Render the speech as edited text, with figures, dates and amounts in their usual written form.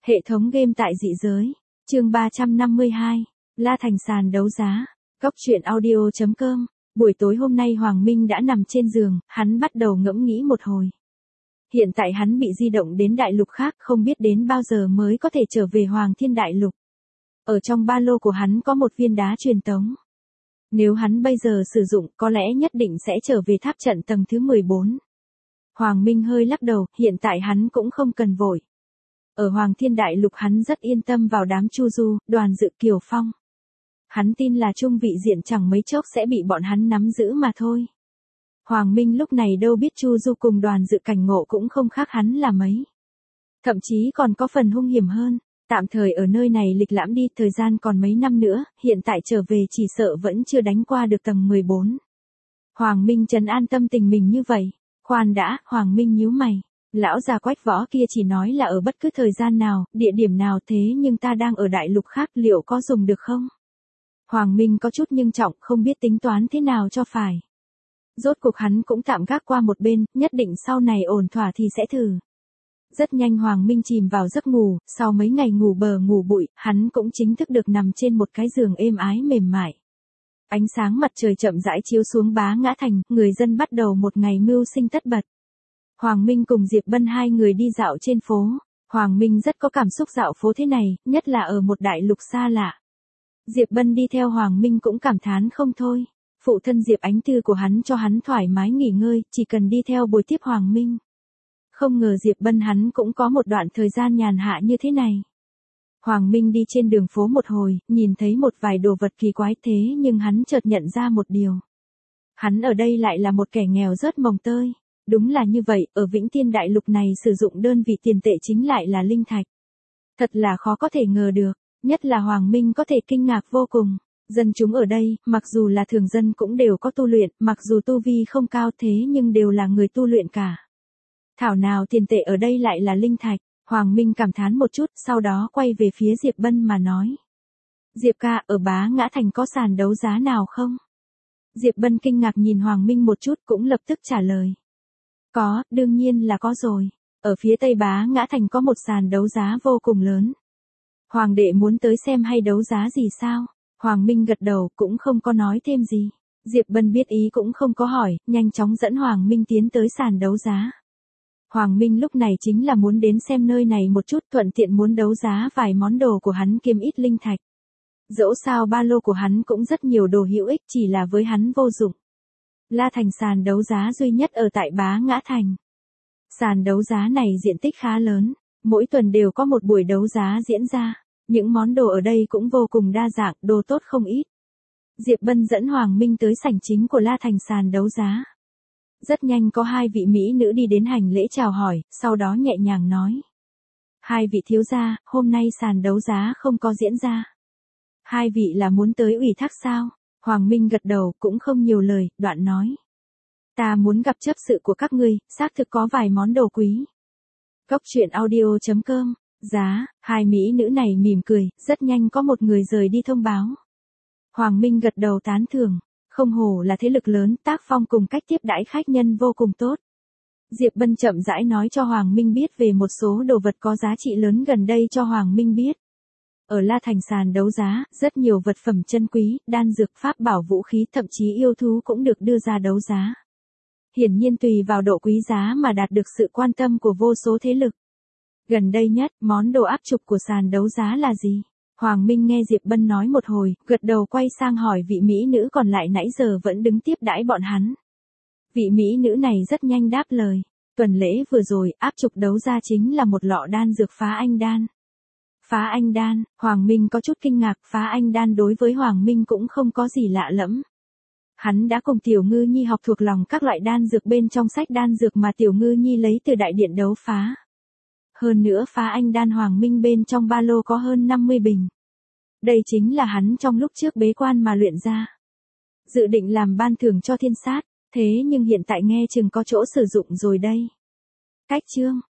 Hệ thống game tại dị giới. Chương 352. La Thành sàn đấu giá. Góc truyện audio.com. Buổi tối hôm nay Hoàng Minh đã nằm trên giường, hắn bắt đầu ngẫm nghĩ một hồi. Hiện tại hắn bị di động đến đại lục khác, không biết đến bao giờ mới có thể trở về Hoàng Thiên Đại Lục. Ở trong ba lô của hắn có một viên đá truyền tống. Nếu hắn bây giờ sử dụng, có lẽ nhất định sẽ trở về tháp trận tầng thứ 14. Hoàng Minh hơi lắc đầu, hiện tại hắn cũng không cần vội. Ở Hoàng Thiên Đại Lục hắn rất yên tâm vào đám Chu Du, Đoàn Dự, Kiều Phong. Hắn tin là trung vị diện chẳng mấy chốc sẽ bị bọn hắn nắm giữ mà thôi. Hoàng Minh lúc này đâu biết Chu Du cùng Đoàn Dự cảnh ngộ cũng không khác hắn là mấy. Thậm chí còn có phần hung hiểm hơn. Tạm thời ở nơi này lịch lãm đi, thời gian còn mấy năm nữa, hiện tại trở về chỉ sợ vẫn chưa đánh qua được tầng 14. Hoàng Minh trấn an tâm tình mình như vậy. Khoan đã, Hoàng Minh nhíu mày. Lão già Quách Võ kia chỉ nói là ở bất cứ thời gian nào, địa điểm nào, thế nhưng ta đang ở đại lục khác, liệu có dùng được không? Hoàng Minh có chút nghiêm trọng, không biết tính toán thế nào cho phải. Rốt cuộc hắn cũng tạm gác qua một bên, nhất định sau này ổn thỏa thì sẽ thử. Rất nhanh Hoàng Minh chìm vào giấc ngủ, sau mấy ngày ngủ bờ ngủ bụi, hắn cũng chính thức được nằm trên một cái giường êm ái mềm mại. Ánh sáng mặt trời chậm rãi chiếu xuống Bá Ngã Thành, người dân bắt đầu một ngày mưu sinh tất bật. Hoàng Minh cùng Diệp Bân hai người đi dạo trên phố. Hoàng Minh rất có cảm xúc dạo phố thế này, nhất là ở một đại lục xa lạ. Diệp Bân đi theo Hoàng Minh cũng cảm thán không thôi. Phụ thân Diệp Ánh Tư của hắn cho hắn thoải mái nghỉ ngơi, chỉ cần đi theo bồi tiếp Hoàng Minh. Không ngờ Diệp Bân hắn cũng có một đoạn thời gian nhàn hạ như thế này. Hoàng Minh đi trên đường phố một hồi, nhìn thấy một vài đồ vật kỳ quái thế nhưng hắn chợt nhận ra một điều. Hắn ở đây lại là một kẻ nghèo rớt mồng tơi. Đúng là như vậy, ở Vĩnh Tiên Đại Lục này sử dụng đơn vị tiền tệ chính lại là linh thạch. Thật là khó có thể ngờ được, nhất là Hoàng Minh có thể kinh ngạc vô cùng. Dân chúng ở đây, mặc dù là thường dân cũng đều có tu luyện, mặc dù tu vi không cao thế nhưng đều là người tu luyện cả. Thảo nào tiền tệ ở đây lại là linh thạch, Hoàng Minh cảm thán một chút, sau đó quay về phía Diệp Bân mà nói. Diệp ca, ở Bá Ngã Thành có sàn đấu giá nào không? Diệp Bân kinh ngạc nhìn Hoàng Minh một chút cũng lập tức trả lời. Có, đương nhiên là có rồi. Ở phía tây Bá Ngã Thành có một sàn đấu giá vô cùng lớn. Hoàng đệ muốn tới xem hay đấu giá gì sao? Hoàng Minh gật đầu cũng không có nói thêm gì. Diệp Bân biết ý cũng không có hỏi, nhanh chóng dẫn Hoàng Minh tiến tới sàn đấu giá. Hoàng Minh lúc này chính là muốn đến xem nơi này một chút, thuận tiện muốn đấu giá vài món đồ của hắn kiếm ít linh thạch. Dẫu sao ba lô của hắn cũng rất nhiều đồ hữu ích, chỉ là với hắn vô dụng. La Thành sàn đấu giá duy nhất ở tại Bá Ngã Thành. Sàn đấu giá này diện tích khá lớn, mỗi tuần đều có một buổi đấu giá diễn ra. Những món đồ ở đây cũng vô cùng đa dạng, đồ tốt không ít. Diệp Bân dẫn Hoàng Minh tới sảnh chính của La Thành sàn đấu giá. Rất nhanh có hai vị mỹ nữ đi đến hành lễ chào hỏi, sau đó nhẹ nhàng nói. Hai vị thiếu gia, hôm nay sàn đấu giá không có diễn ra. Hai vị là muốn tới ủy thác sao? Hoàng Minh gật đầu cũng không nhiều lời, đoạn nói. Ta muốn gặp chấp sự của các ngươi, xác thực có vài món đồ quý. Góc truyện audio.com. Giá, hai mỹ nữ này mỉm cười, rất nhanh có một người rời đi thông báo. Hoàng Minh gật đầu tán thưởng, không hổ là thế lực lớn, tác phong cùng cách tiếp đãi khách nhân vô cùng tốt. Diệp Bân chậm rãi nói cho Hoàng Minh biết về một số đồ vật có giá trị lớn gần đây cho Hoàng Minh biết. Ở La Thành sàn đấu giá, rất nhiều vật phẩm chân quý, đan dược, pháp bảo, vũ khí, thậm chí yêu thú cũng được đưa ra đấu giá. Hiển nhiên tùy vào độ quý giá mà đạt được sự quan tâm của vô số thế lực. Gần đây nhất, món đồ áp trục của sàn đấu giá là gì? Hoàng Minh nghe Diệp Bân nói một hồi, gật đầu quay sang hỏi vị mỹ nữ còn lại nãy giờ vẫn đứng tiếp đãi bọn hắn. Vị mỹ nữ này rất nhanh đáp lời. Tuần lễ vừa rồi, áp trục đấu giá chính là một lọ đan dược phá anh đan. Phá anh đan, Hoàng Minh có chút kinh ngạc, phá anh đan đối với Hoàng Minh cũng không có gì lạ lẫm. Hắn đã cùng Tiểu Ngư Nhi học thuộc lòng các loại đan dược bên trong sách đan dược mà Tiểu Ngư Nhi lấy từ đại điện đấu phá. Hơn nữa phá anh đan Hoàng Minh bên trong ba lô có hơn 50 bình. Đây chính là hắn trong lúc trước bế quan mà luyện ra. Dự định làm ban thưởng cho thiên sát, thế nhưng hiện tại nghe chừng có chỗ sử dụng rồi đây. Cách chương.